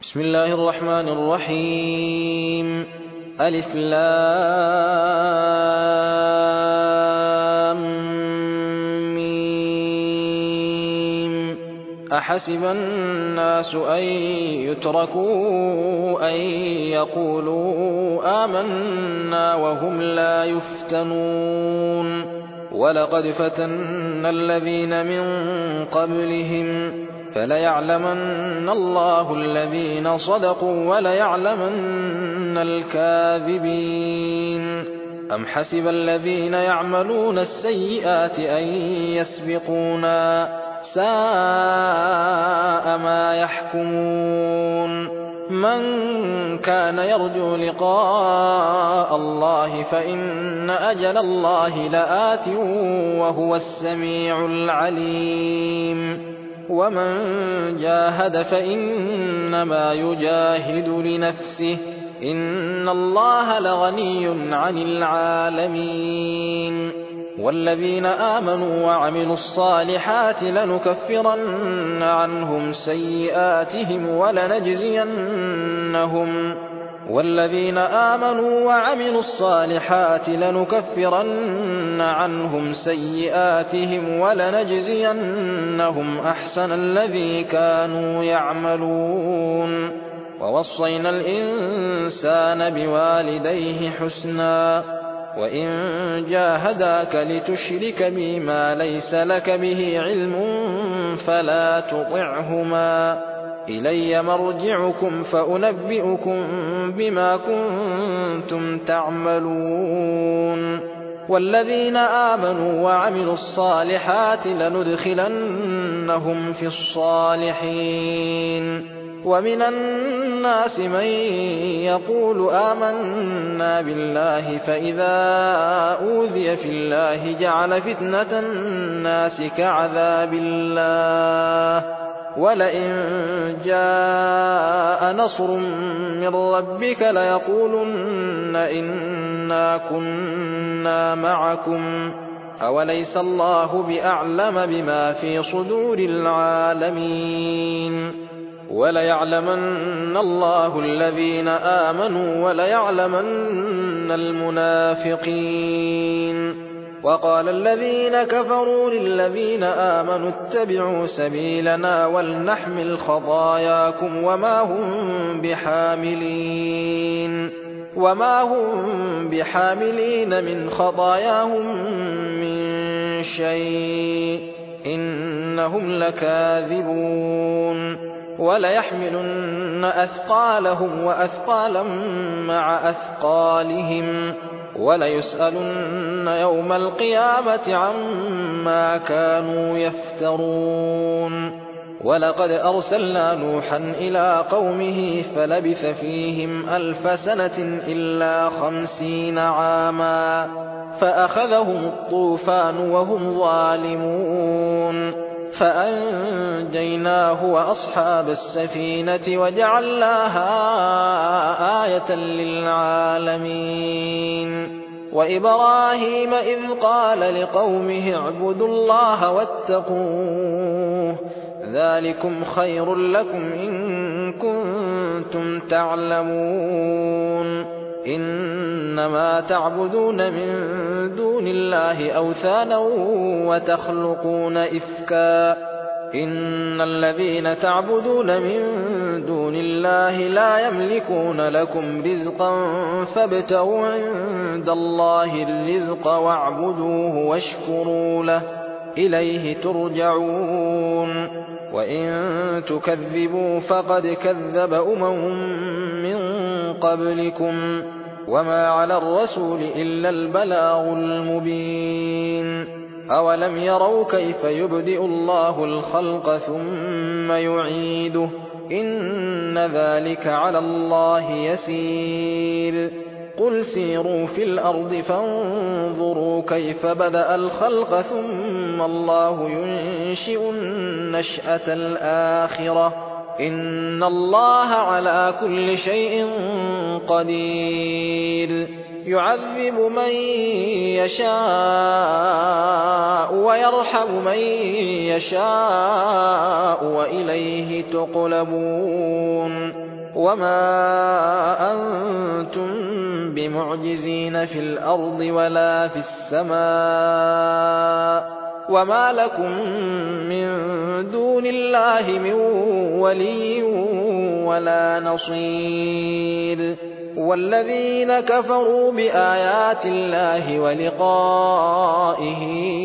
بسم الله الرحمن الرحيم. ألف لام ميم. أحسب الناس أن يتركوا أن يقولوا آمنا وهم لا يفتنون ولقد فتنا الذين من قبلهم فليعلمن الله الذين صدقوا وليعلمن الكاذبين. أم حسب الذين يعملون السيئات أن يسبقونا ساء ما يحكمون. من كان يرجو لقاء الله فإن أجل الله لآت وهو السميع العليم. ومن جاهد فإنما يجاهد لنفسه إن الله لغني عن العالمين. والذين آمنوا وعملوا الصالحات لنكفرن عنهم سيئاتهم ولنجزينهم أحسن الذي كانوا يعملون. ووصينا الإنسان بوالديه حسنا وإن جاهداك لتشرك بي ما ليس لك به علم فلا تطعهما إلي مرجعكم فأنبئكم بما كنتم تعملون. والذين آمنوا وعملوا الصالحات لندخلنهم في الصالحين. ومن الناس من يقول آمنا بالله فإذا أوذي في الله جعل فتنة الناس كعذاب الله ولئن جاء نصر من ربك ليقولن إنا كنا معكم أوليس الله بأعلم بما في صدور العالمين. وليعلمن الله الذين آمنوا وليعلمن المنافقين. وقال الذين كفروا للذين آمنوا اتبعوا سبيلنا ولنحمل خطاياكم وما هم بحاملين من خطاياهم من شيء إنهم لكاذبون. وليحملن أثقالهم وأثقالا مع أثقالهم وليسألن يوم القيامة عما كانوا يفترون. ولقد أرسلنا نوحا إلى قومه فلبث فيهم 1000 سنة إلا 50 عاما فأخذهم الطوفان وهم ظالمون فأنجيناه وأصحاب السفينة وجعلناها آية للعالمين. وإبراهيم إذ قال لقومه اعبدوا الله واتقوه ذلكم خير لكم إن كنتم تعلمون. إنما تعبدون من دون الله أوثانا وتخلقون إفكا إن الذين تعبدون من دون الله لا يملكون لكم رزقا فابتغوا عند الله الرزق واعبدوه واشكروا له إليه ترجعون. وإن تكذبوا فقد كذب من قبلكم وما على الرسول إلا البلاغ المبين. أولم يروا كيف يبدئ الله الخلق ثم يعيده إن ذلك على الله يسير. قل سيروا في الأرض فانظروا كيف بدأ الخلق ثم الله ينشئ النشأة الآخرة إن الله على كل شيء قدير. يعذب من يشاء ويرحم من يشاء وإليه تقلبون وما أنتم بمعجزين في الأرض ولا في السماء وما لكم من دون الله من ولي ولا نصير والذين كفروا بآيات الله ولقائه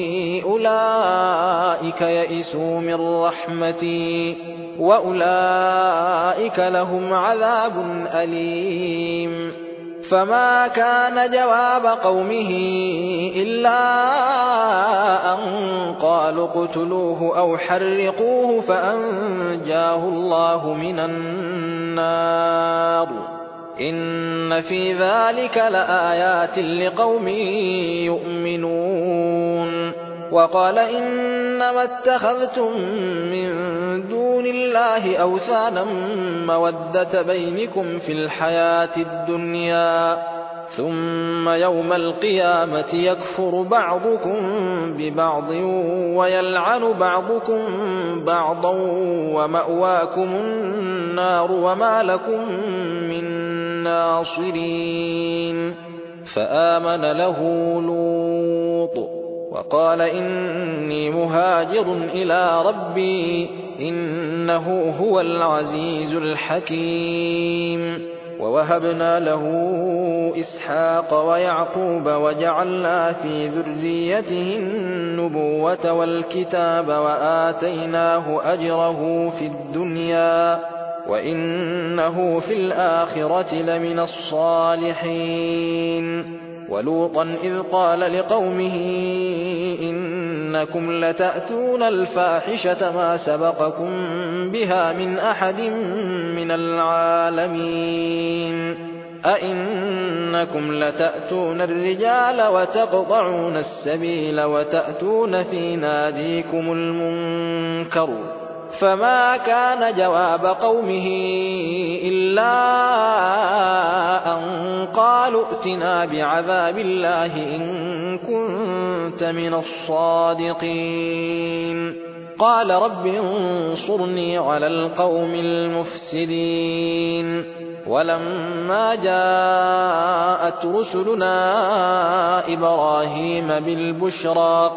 أولئك يئسوا من رحمتي وأولئك لهم عذاب أليم فما كان جواب قومه إلا أن قالوا اقتلوه أو حرقوه فأنجاه الله من النار إن في ذلك لآيات لقوم يؤمنون وقال إنما اتخذتم من دون الله أوثانا مودة بينكم في الحياة الدنيا ثم يوم القيامة يكفر بعضكم ببعض ويلعن بعضكم بعضا ومأواكم النار وما لكم من ناصرين فآمن له لوط وقال إني مهاجر إلى ربي إنه هو العزيز الحكيم ووهبنا له إسحاق ويعقوب وجعلنا في ذريته النبوة والكتاب وآتيناه أجره في الدنيا وإنه في الآخرة لمن الصالحين ولوطا إذ قال لقومه إنكم لتأتون الفاحشة ما سبقكم بها من أحد من العالمين أئنكم لتأتون الرجال وتقطعون السبيل وتأتون في ناديكم المنكر فما كان جواب قومه إلا أن قالوا ائتنا بعذاب الله إن كنت من الصادقين قال رب انصرني على القوم المفسدين ولما جاءت رسلنا إبراهيم بالبشرى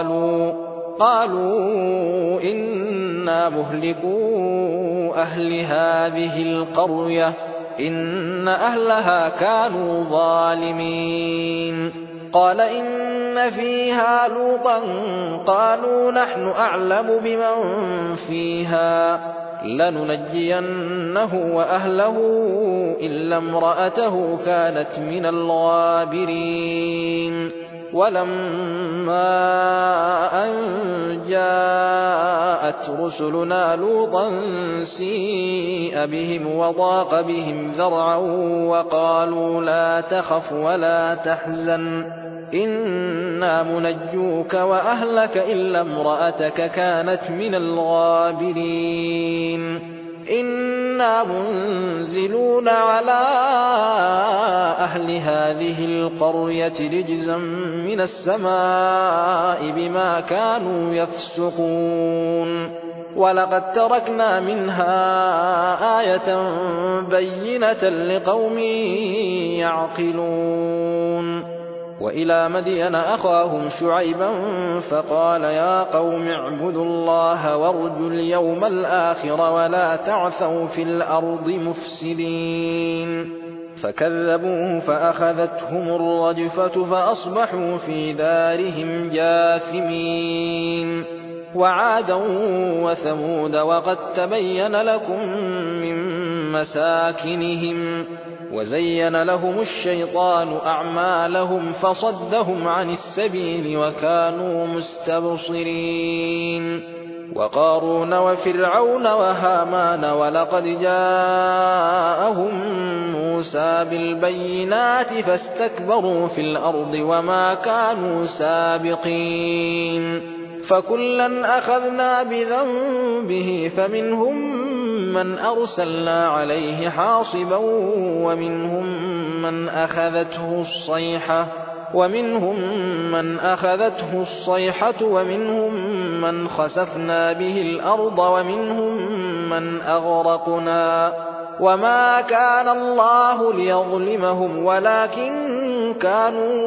قالوا إنا مهلكو أهل هذه القرية إن أهلها كانوا ظالمين قال إن فيها لوطا قالوا نحن أعلم بمن فيها لننجينه وأهله إلا امرأته كانت من الغابرين ولما أن جاءت رسلنا لوطا سيء بهم وضاق بهم ذرعا وقالوا لا تخف ولا تحزن إنا منجوك وأهلك إلا امرأتك كانت من الغابرين إنا منزلون على أهل هذه القرية رجزا من السماء بما كانوا يفسقون ولقد تركنا منها آية بينة لقوم يعقلون وإلى مدين أخاهم شعيبا فقال يا قوم اعبدوا الله وارجوا اليوم الآخر ولا تعثوا في الأرض مفسدين فكذبوه فأخذتهم الرجفة فأصبحوا في دارهم جاثمين وعادا وثمود وقد تبين لكم من مساكنهم وزين لهم الشيطان أعمالهم فصدهم عن السبيل وكانوا مستبصرين وقارون وفرعون وهامان ولقد جاءهم موسى بالبينات فاستكبروا في الأرض وما كانوا سابقين فكلا أخذنا بذنبه فمنهم من أرسلنا عليه حاصبا ومنهم من أخذته الصيحة ومنهم من خسفنا به الأرض ومنهم من أغرقنا وما كان الله ليظلمهم ولكن كانوا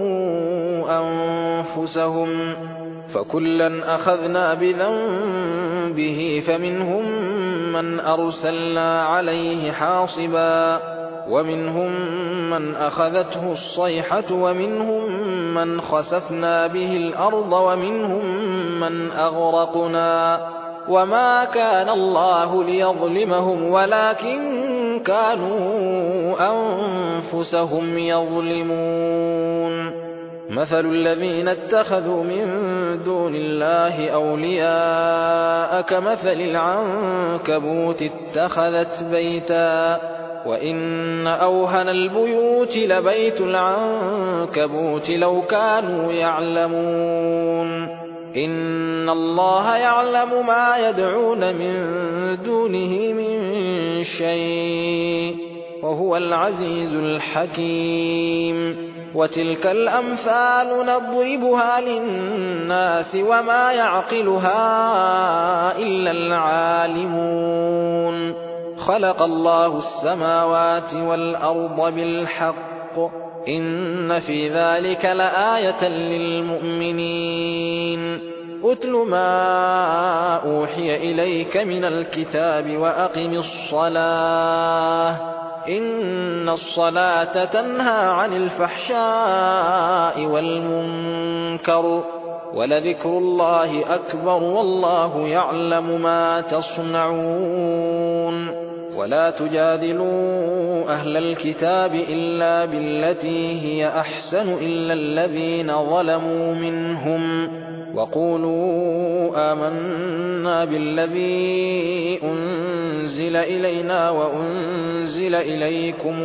أنفسهم. فكلا أخذنا بذنبه فمنهم من أرسلنا عليه حاصبا ومنهم من أخذته الصيحة ومنهم من خسفنا به الأرض ومنهم من أغرقنا. وما كان الله ليظلمهم ولكن كانوا أنفسهم يظلمون. مثل الذين اتخذوا من دون الله أولياء كمثل العنكبوت اتخذت بيتا وإن أوهن البيوت لبيت العنكبوت لو كانوا يعلمون. إن الله يعلم ما يدعون من دونه من شيء وهو العزيز الحكيم. وتلك الأمثال نضربها للناس وما يعقلها إلا العالمون. خلق الله السماوات والأرض بالحق إن في ذلك لآية للمؤمنين. أتل ما أوحي إليك من الكتاب وأقم الصلاة إن الصلاة تنهى عن الفحشاء والمنكر ولذكر الله أكبر والله يعلم ما تصنعون. ولا تجادلوا أهل الكتاب إلا بالتي هي أحسن إلا الذين ظلموا منهم وقولوا آمنا بالذي أنزل إلينا وأنزل إليكم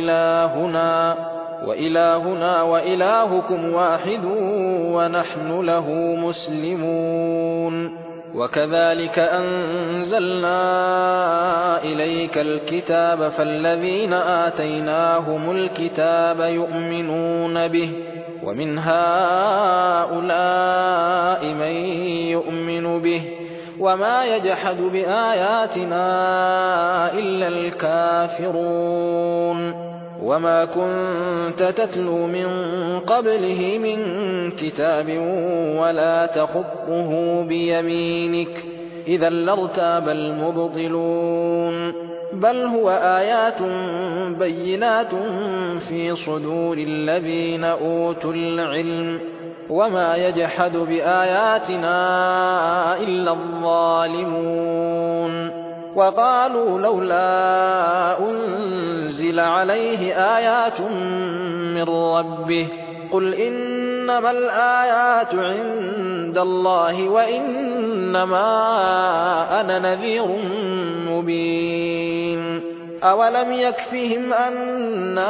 وإلهنا وإلهكم واحد ونحن له مسلمون. وكذلك أنزلنا إليك الكتاب فالذين آتيناهم الكتاب يؤمنون به ومن هؤلاء من يؤمن به وما يجحد بآياتنا إلا الكافرون. وما كنت تتلو من قبله من كتاب ولا تخطه بيمينك إذا لارتاب المبطلون. بل هو آيات بينات في صدور الذين أوتوا العلم وما يجحد بآياتنا إلا الظالمون. وقالوا لولا أنزل عليه آيات من ربه قل إنما الآيات عند الله وإنما أنا نذير مبين. أولم يكفهم أنا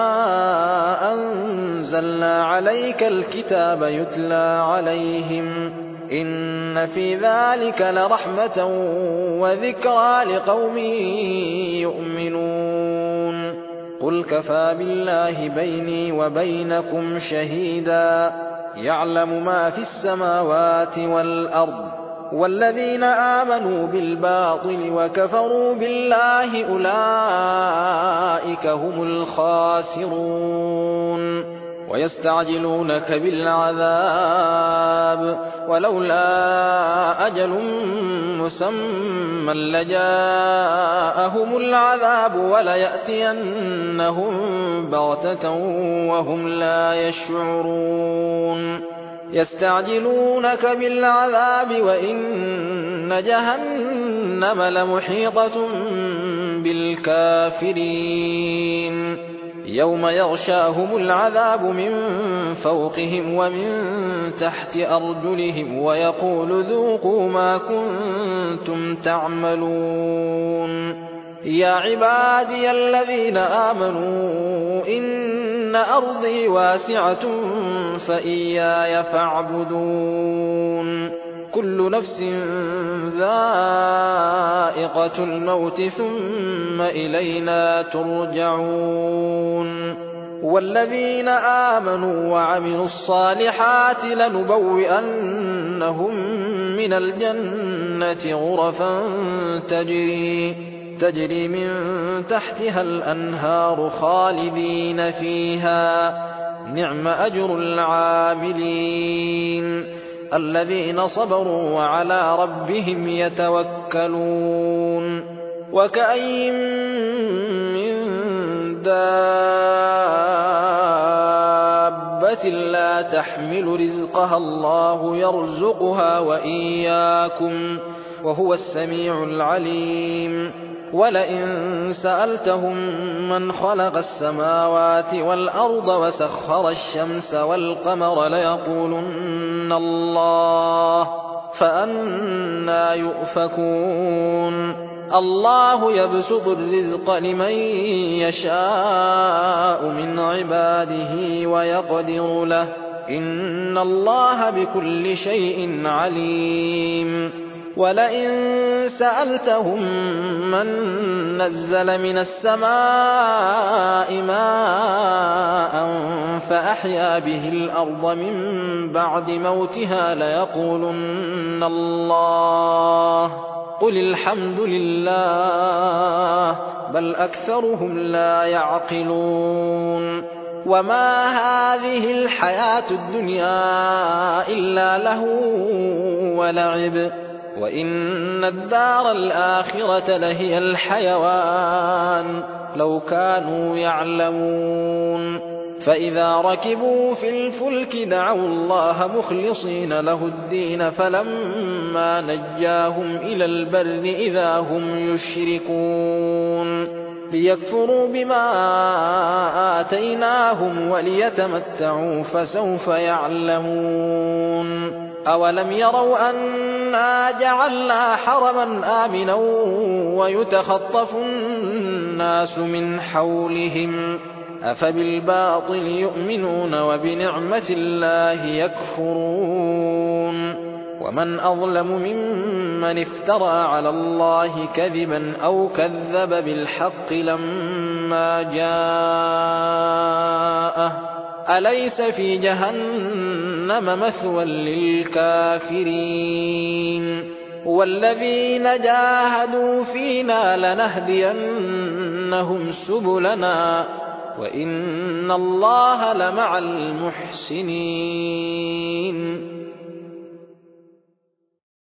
أنزلنا عليك الكتاب يتلى عليهم إن في ذلك لرحمة وذكرى لقوم يؤمنون. قل كفى بالله بيني وبينكم شهيدا يعلم ما في السماوات والأرض والذين آمنوا بالباطل وكفروا بالله أولئك هم الخاسرون. ويستعجلونك بالعذاب ولولا أجل مسمى لجاءهم العذاب وليأتينهم بغتة وهم لا يشعرون. يستعجلونك بالعذاب وإن جهنم لمحيطة بالكافرين. يوم يغشاهم العذاب من فوقهم ومن تحت أرجلهم ويقول ذوقوا ما كنتم تعملون. يا عبادي الذين آمنوا إن أرضي واسعة فإياي فاعبدون. كل نفس ذائقة الموت ثم إلينا ترجعون. والذين آمنوا وعملوا الصالحات لنبوئنهم من الجنة غرفا تجري من تحتها الأنهار خالدين فيها نعم أجر العاملين الذين صبروا وعلى ربهم يتوكلون وكأين من دابة لا تحمل رزقها الله يرزقها وإياكم وهو السميع العليم ولئن سألتهم من خلق السماوات والأرض وسخر الشمس والقمر ليقولن الله فأنى يؤفكون الله يبسط الرزق لمن يشاء من عباده ويقدر له إن الله بكل شيء عليم ولئن سألتهم من نزل من السماء ماء فأحيا به الأرض من بعد موتها ليقولن الله قل الحمد لله بل أكثرهم لا يعقلون وما هذه الحياة الدنيا إلا لهو ولعب وإن الدار الآخرة لهي الحيوان لو كانوا يعلمون فإذا ركبوا في الفلك دعوا الله مخلصين له الدين فلما نجاهم إلى البر إذا هم يشركون ليكفروا بما آتيناهم وليتمتعوا فسوف يعلمون أولم يروا أنا جعلنا حرما آمنا ويتخطف الناس من حولهم أفبالباطل يؤمنون وبنعمة الله يكفرون ومن أظلم ممن افترى على الله كذبا أو كذب بالحق لما جاءه أليس في جهنم مثوى للكافرين والذين جاهدوا فينا لنهدينهم سبلنا وإن الله لمع المحسنين